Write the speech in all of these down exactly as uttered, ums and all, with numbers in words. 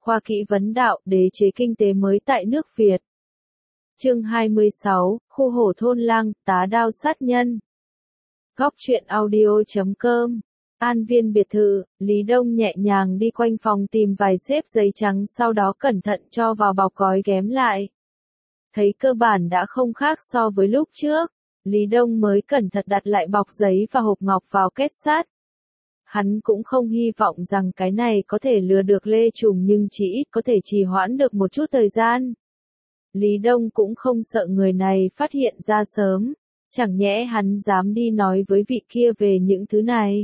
Khoa kỹ vấn đạo, đế chế kinh tế mới tại nước Việt. Chương hai mươi sáu, khu hổ thôn lang, tá đao sát nhân. Góc truyện audio chấm com. An viên biệt thự, Lý Đông nhẹ nhàng đi quanh phòng tìm vài xếp giấy trắng, sau đó cẩn thận cho vào bọc gói ghém lại. Thấy cơ bản đã không khác so với lúc trước, Lý Đông mới cẩn thận đặt lại bọc giấy và hộp ngọc vào kết sắt. Hắn cũng không hy vọng rằng cái này có thể lừa được Lê Trùng, nhưng chỉ ít có thể trì hoãn được một chút thời gian. Lý Đông cũng không sợ người này phát hiện ra sớm, chẳng nhẽ hắn dám đi nói với vị kia về những thứ này.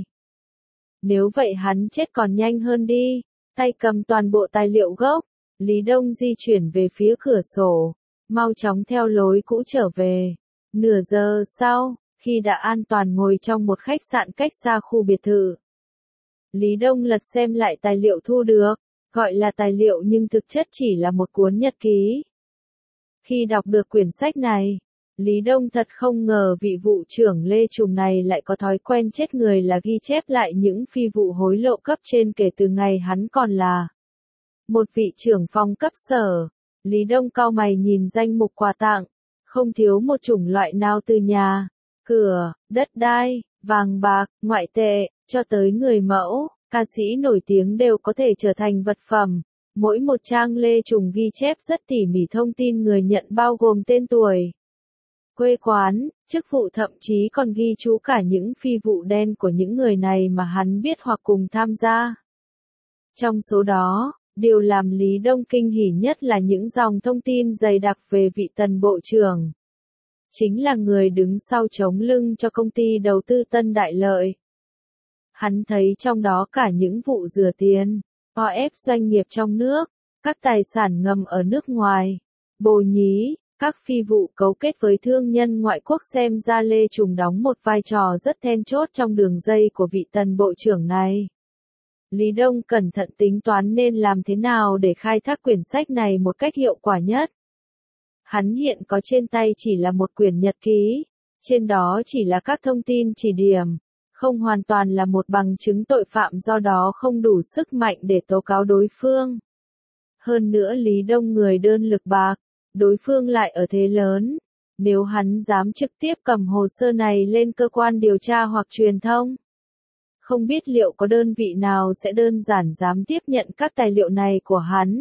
Nếu vậy hắn chết còn nhanh hơn đi. Tay cầm toàn bộ tài liệu gốc, Lý Đông di chuyển về phía cửa sổ, mau chóng theo lối cũ trở về. Nửa giờ sau, khi đã an toàn ngồi trong một khách sạn cách xa khu biệt thự, Lý Đông lật xem lại tài liệu thu được, gọi là tài liệu nhưng thực chất chỉ là một cuốn nhật ký. Khi đọc được quyển sách này, Lý Đông thật không ngờ vị vụ trưởng Lê Trùng này lại có thói quen chết người là ghi chép lại những phi vụ hối lộ cấp trên kể từ ngày hắn còn là một vị trưởng phòng cấp sở. Lý Đông cau mày nhìn danh mục quà tặng, không thiếu một chủng loại nào từ nhà, cửa, đất đai, vàng bạc, ngoại tệ, cho tới người mẫu, ca sĩ nổi tiếng đều có thể trở thành vật phẩm. Mỗi một trang Lê Trùng ghi chép rất tỉ mỉ thông tin người nhận, bao gồm tên tuổi, quê quán, chức vụ, thậm chí còn ghi chú cả những phi vụ đen của những người này mà hắn biết hoặc cùng tham gia. Trong số đó, điều làm Lý Đông kinh hỉ nhất là những dòng thông tin dày đặc về vị Tần Bộ trưởng. Chính là người đứng sau chống lưng cho công ty đầu tư Tân Đại Lợi. Hắn thấy trong đó cả những vụ rửa tiền, o ép doanh nghiệp trong nước, các tài sản ngầm ở nước ngoài, bồ nhí, các phi vụ cấu kết với thương nhân ngoại quốc. Xem ra Lê Trùng đóng một vai trò rất then chốt trong đường dây của vị Tần Bộ trưởng này. Lý Đông cẩn thận tính toán nên làm thế nào để khai thác quyển sách này một cách hiệu quả nhất. Hắn hiện có trên tay chỉ là một quyển nhật ký, trên đó chỉ là các thông tin chỉ điểm, không hoàn toàn là một bằng chứng tội phạm, do đó không đủ sức mạnh để tố cáo đối phương. Hơn nữa Lý Đông người đơn lực bạc, đối phương lại ở thế lớn, nếu hắn dám trực tiếp cầm hồ sơ này lên cơ quan điều tra hoặc truyền thông, không biết liệu có đơn vị nào sẽ đơn giản dám tiếp nhận các tài liệu này của hắn.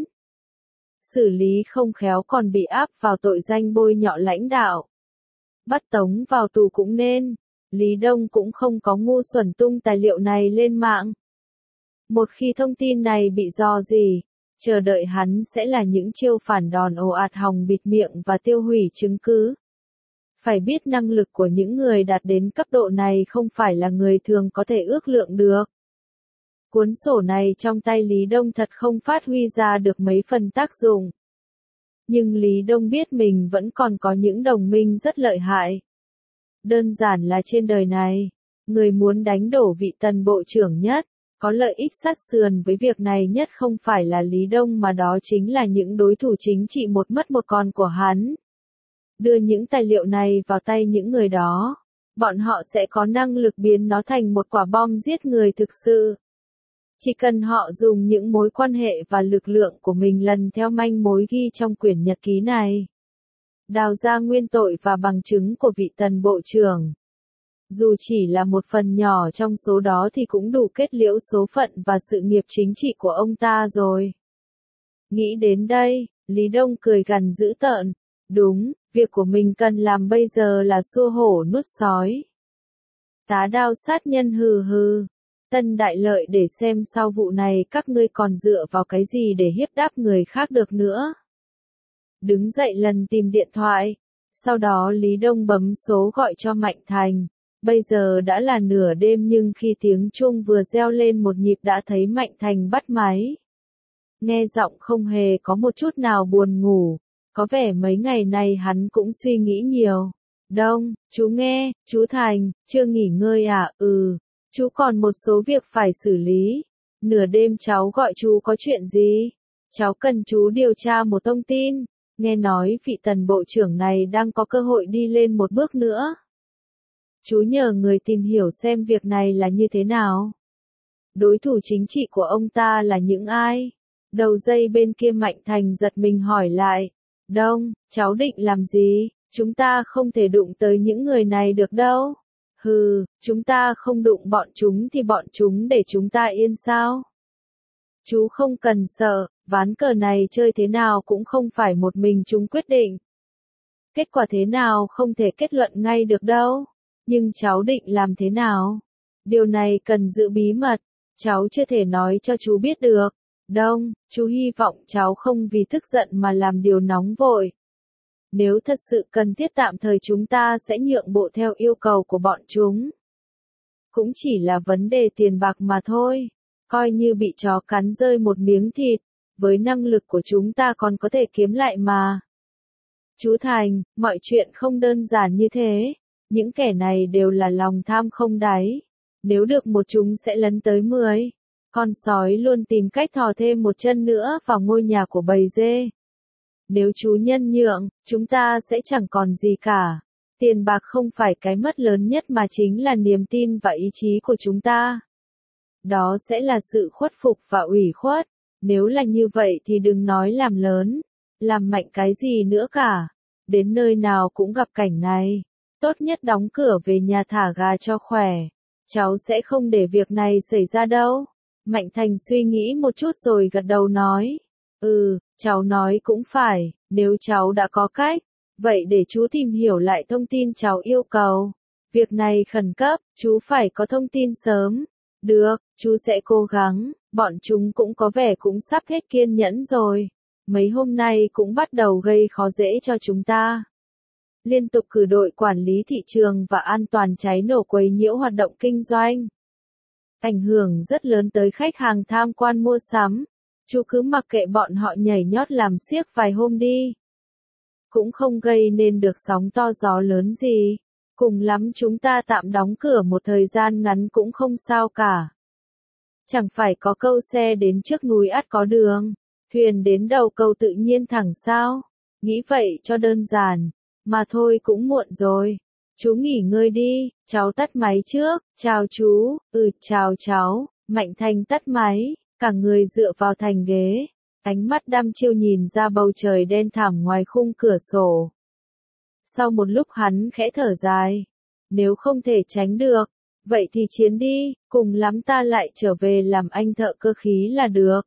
Xử lý không khéo còn bị áp vào tội danh bôi nhọ lãnh đạo. Bắt tống vào tù cũng nên. Lý Đông cũng không có ngu xuẩn tung tài liệu này lên mạng. Một khi thông tin này bị rò rỉ, chờ đợi hắn sẽ là những chiêu phản đòn ồ ạt hòng bịt miệng và tiêu hủy chứng cứ. Phải biết năng lực của những người đạt đến cấp độ này không phải là người thường có thể ước lượng được. Cuốn sổ này trong tay Lý Đông thật không phát huy ra được mấy phần tác dụng. Nhưng Lý Đông biết mình vẫn còn có những đồng minh rất lợi hại. Đơn giản là trên đời này, người muốn đánh đổ vị Tần Bộ trưởng nhất, có lợi ích sát sườn với việc này nhất không phải là Lý Đông mà đó chính là những đối thủ chính trị một mất một còn của hắn. Đưa những tài liệu này vào tay những người đó, bọn họ sẽ có năng lực biến nó thành một quả bom giết người thực sự. Chỉ cần họ dùng những mối quan hệ và lực lượng của mình lần theo manh mối ghi trong quyển nhật ký này, đào ra nguyên tội và bằng chứng của vị Tần Bộ trưởng. Dù chỉ là một phần nhỏ trong số đó thì cũng đủ kết liễu số phận và sự nghiệp chính trị của ông ta rồi. Nghĩ đến đây, Lý Đông cười gằn dữ tợn. Đúng, việc của mình cần làm bây giờ là xua hổ nuốt sói. Tá đao sát nhân, hừ hừ. Tân Đại Lợi, để xem sau vụ này các ngươi còn dựa vào cái gì để hiếp đáp người khác được nữa. Đứng dậy lần tìm điện thoại. Sau đó Lý Đông bấm số gọi cho Mạnh Thành. Bây giờ đã là nửa đêm nhưng khi tiếng chuông vừa reo lên một nhịp đã thấy Mạnh Thành bắt máy. Nghe giọng không hề có một chút nào buồn ngủ. Có vẻ mấy ngày này hắn cũng suy nghĩ nhiều. Đông, chú nghe, chú Thành, chưa nghỉ ngơi à? Ừ, chú còn một số việc phải xử lý. Nửa đêm cháu gọi chú có chuyện gì? Cháu cần chú điều tra một thông tin. Nghe nói vị Tần Bộ trưởng này đang có cơ hội đi lên một bước nữa. Chú nhờ người tìm hiểu xem việc này là như thế nào. Đối thủ chính trị của ông ta là những ai? Đầu dây bên kia Mạnh Thành giật mình hỏi lại. Đông, cháu định làm gì? Chúng ta không thể đụng tới những người này được đâu. Hừ, chúng ta không đụng bọn chúng thì bọn chúng để chúng ta yên sao? Chú không cần sợ, ván cờ này chơi thế nào cũng không phải một mình chúng quyết định. Kết quả thế nào không thể kết luận ngay được đâu. Nhưng cháu định làm thế nào? Điều này cần giữ bí mật, cháu chưa thể nói cho chú biết được. Đông, chú hy vọng cháu không vì tức giận mà làm điều nóng vội. Nếu thật sự cần thiết tạm thời chúng ta sẽ nhượng bộ theo yêu cầu của bọn chúng. Cũng chỉ là vấn đề tiền bạc mà thôi. Coi như bị chó cắn rơi một miếng thịt, với năng lực của chúng ta còn có thể kiếm lại mà. Chú Thành, mọi chuyện không đơn giản như thế. Những kẻ này đều là lòng tham không đáy. Nếu được một chúng sẽ lấn tới mười. Con sói luôn tìm cách thò thêm một chân nữa vào ngôi nhà của bầy dê. Nếu chú nhân nhượng, chúng ta sẽ chẳng còn gì cả. Tiền bạc không phải cái mất lớn nhất mà chính là niềm tin và ý chí của chúng ta. Đó sẽ là sự khuất phục và ủy khuất. Nếu là như vậy thì đừng nói làm lớn, làm mạnh cái gì nữa cả. Đến nơi nào cũng gặp cảnh này. Tốt nhất đóng cửa về nhà thả gà cho khỏe. Cháu sẽ không để việc này xảy ra đâu. Mạnh Thành suy nghĩ một chút rồi gật đầu nói. Ừ, cháu nói cũng phải, nếu cháu đã có cách, vậy để chú tìm hiểu lại thông tin cháu yêu cầu. Việc này khẩn cấp, chú phải có thông tin sớm. Được, chú sẽ cố gắng, bọn chúng cũng có vẻ cũng sắp hết kiên nhẫn rồi. Mấy hôm nay cũng bắt đầu gây khó dễ cho chúng ta. Liên tục cử đội quản lý thị trường và an toàn cháy nổ quấy nhiễu hoạt động kinh doanh. Ảnh hưởng rất lớn tới khách hàng tham quan mua sắm. Chú cứ mặc kệ bọn họ nhảy nhót làm xiếc vài hôm đi. Cũng không gây nên được sóng to gió lớn gì. Cùng lắm chúng ta tạm đóng cửa một thời gian ngắn cũng không sao cả. Chẳng phải có câu xe đến trước núi ắt có đường, thuyền đến đầu cầu tự nhiên thẳng sao. Nghĩ vậy cho đơn giản, mà thôi cũng muộn rồi. Chú nghỉ ngơi đi, cháu tắt máy trước, chào chú, ừ chào cháu. Mạnh Thành tắt máy, cả người dựa vào thành ghế, ánh mắt đăm chiêu nhìn ra bầu trời đen thẳm ngoài khung cửa sổ. Sau một lúc hắn khẽ thở dài, nếu không thể tránh được, vậy thì chiến đi, cùng lắm ta lại trở về làm anh thợ cơ khí là được.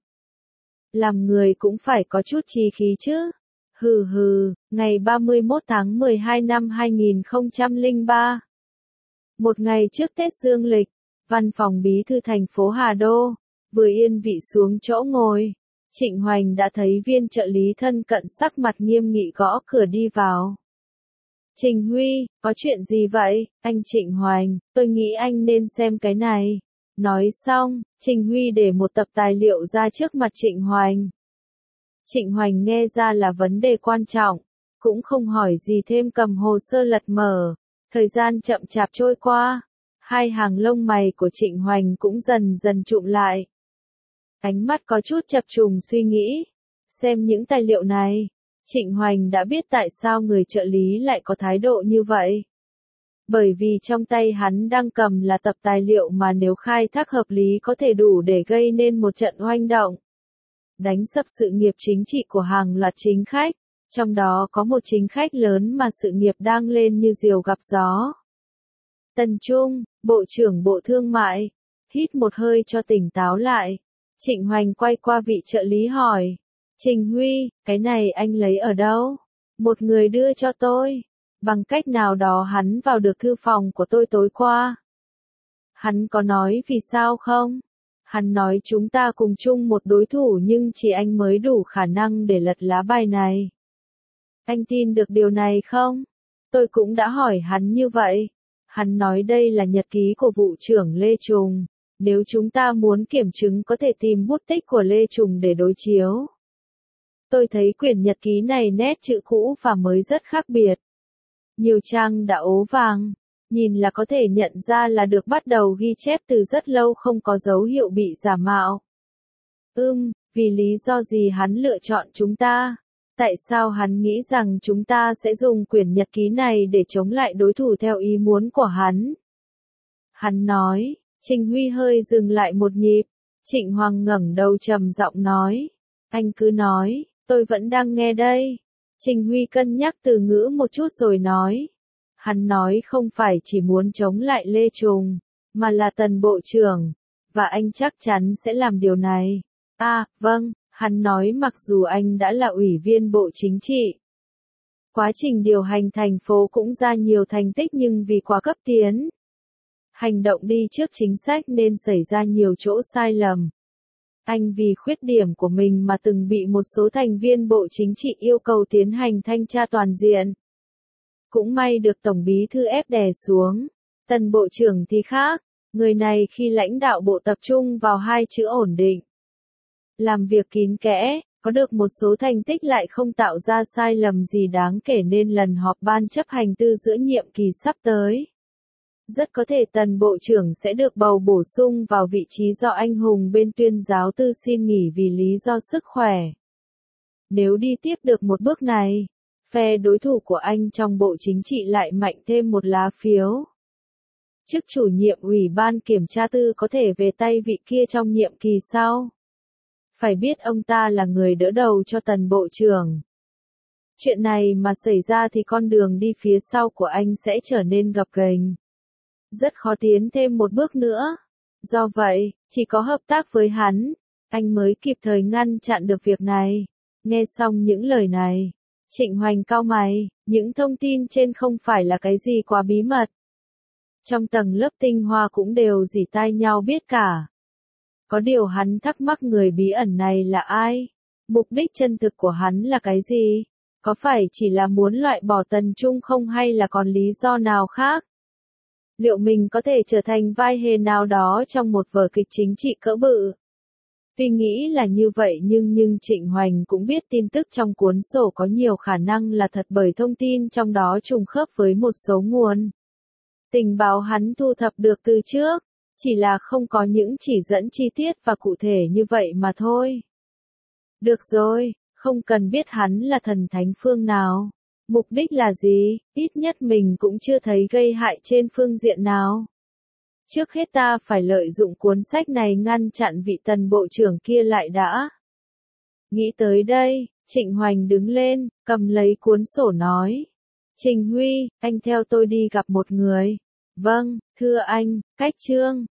Làm người cũng phải có chút chí khí chứ. Hừ hừ, ngày ba mươi mốt tháng mười hai năm hai nghìn không trăm lẻ ba. Một ngày trước Tết Dương lịch, văn phòng bí thư thành phố Hà Đô, vừa yên vị xuống chỗ ngồi, Trịnh Hoành đã thấy viên trợ lý thân cận sắc mặt nghiêm nghị gõ cửa đi vào. Trình Huy, có chuyện gì vậy, anh Trịnh Hoành, tôi nghĩ anh nên xem cái này. Nói xong, Trình Huy để một tập tài liệu ra trước mặt Trịnh Hoành. Trịnh Hoành nghe ra là vấn đề quan trọng, cũng không hỏi gì thêm cầm hồ sơ lật mở. Thời gian chậm chạp trôi qua, hai hàng lông mày của Trịnh Hoành cũng dần dần trụm lại. Ánh mắt có chút chập trùng suy nghĩ. Xem những tài liệu này, Trịnh Hoành đã biết tại sao người trợ lý lại có thái độ như vậy. Bởi vì trong tay hắn đang cầm là tập tài liệu mà nếu khai thác hợp lý có thể đủ để gây nên một trận oanh động. Đánh sập sự nghiệp chính trị của hàng loạt chính khách, trong đó có một chính khách lớn mà sự nghiệp đang lên như diều gặp gió. Tần Trung, Bộ trưởng Bộ Thương mại, hít một hơi cho tỉnh táo lại. Trịnh Hoành quay qua vị trợ lý hỏi. Trình Huy, cái này anh lấy ở đâu? Một người đưa cho tôi. Bằng cách nào đó hắn vào được thư phòng của tôi tối qua. Hắn có nói vì sao không? Hắn nói chúng ta cùng chung một đối thủ nhưng chỉ anh mới đủ khả năng để lật lá bài này. Anh tin được điều này không? Tôi cũng đã hỏi hắn như vậy. Hắn nói đây là nhật ký của vụ trưởng Lê Trùng. Nếu chúng ta muốn kiểm chứng có thể tìm bút tích của Lê Trùng để đối chiếu. Tôi thấy quyển nhật ký này nét chữ cũ và mới rất khác biệt. Nhiều trang đã ố vàng, nhìn là có thể nhận ra là được bắt đầu ghi chép từ rất lâu không có dấu hiệu bị giả mạo. Ừm, vì lý do gì hắn lựa chọn chúng ta? Tại sao hắn nghĩ rằng chúng ta sẽ dùng quyển nhật ký này để chống lại đối thủ theo ý muốn của hắn? Hắn nói, Trình Huy hơi dừng lại một nhịp, Trịnh Hoàng ngẩng đầu trầm giọng nói. Anh cứ nói, tôi vẫn đang nghe đây. Trình Huy cân nhắc từ ngữ một chút rồi nói. Hắn nói không phải chỉ muốn chống lại Lê Trùng, mà là Tần Bộ trưởng, và anh chắc chắn sẽ làm điều này. À, vâng, hắn nói mặc dù anh đã là ủy viên Bộ Chính trị. Quá trình điều hành thành phố cũng ra nhiều thành tích nhưng vì quá cấp tiến. Hành động đi trước chính sách nên xảy ra nhiều chỗ sai lầm. Anh vì khuyết điểm của mình mà từng bị một số thành viên Bộ Chính trị yêu cầu tiến hành thanh tra toàn diện. Cũng may được Tổng Bí thư ép đè xuống. Tần Bộ trưởng thì khác, người này khi lãnh đạo bộ tập trung vào hai chữ ổn định. Làm việc kín kẽ, có được một số thành tích lại không tạo ra sai lầm gì đáng kể nên lần họp ban chấp hành tư giữa nhiệm kỳ sắp tới. Rất có thể Tần Bộ trưởng sẽ được bầu bổ sung vào vị trí do anh hùng bên tuyên giáo tư xin nghỉ vì lý do sức khỏe. Nếu đi tiếp được một bước này, phe đối thủ của anh trong Bộ Chính trị lại mạnh thêm một lá phiếu. Chức chủ nhiệm Ủy ban Kiểm tra tư có thể về tay vị kia trong nhiệm kỳ sau. Phải biết ông ta là người đỡ đầu cho Tần Bộ trưởng. Chuyện này mà xảy ra thì con đường đi phía sau của anh sẽ trở nên gập ghềnh. Rất khó tiến thêm một bước nữa. Do vậy, chỉ có hợp tác với hắn, anh mới kịp thời ngăn chặn được việc này. Nghe xong những lời này, Trịnh Hoành cau mày, những thông tin trên không phải là cái gì quá bí mật. Trong tầng lớp tinh hoa cũng đều rỉ tai nhau biết cả. Có điều hắn thắc mắc người bí ẩn này là ai? Mục đích chân thực của hắn là cái gì? Có phải chỉ là muốn loại bỏ Tần Trung không hay là còn lý do nào khác? Liệu mình có thể trở thành vai hề nào đó trong một vở kịch chính trị cỡ bự? Tuy nghĩ là như vậy nhưng nhưng Trịnh Hoành cũng biết tin tức trong cuốn sổ có nhiều khả năng là thật bởi thông tin trong đó trùng khớp với một số nguồn. Tình báo hắn thu thập được từ trước, chỉ là không có những chỉ dẫn chi tiết và cụ thể như vậy mà thôi. Được rồi, không cần biết hắn là thần thánh phương nào. Mục đích là gì, ít nhất mình cũng chưa thấy gây hại trên phương diện nào. Trước hết ta phải lợi dụng cuốn sách này ngăn chặn vị Tần Bộ trưởng kia lại đã. Nghĩ tới đây, Trịnh Hoành đứng lên, cầm lấy cuốn sổ nói. Trình Huy, anh theo tôi đi gặp một người. Vâng, thưa anh, Cách Trương.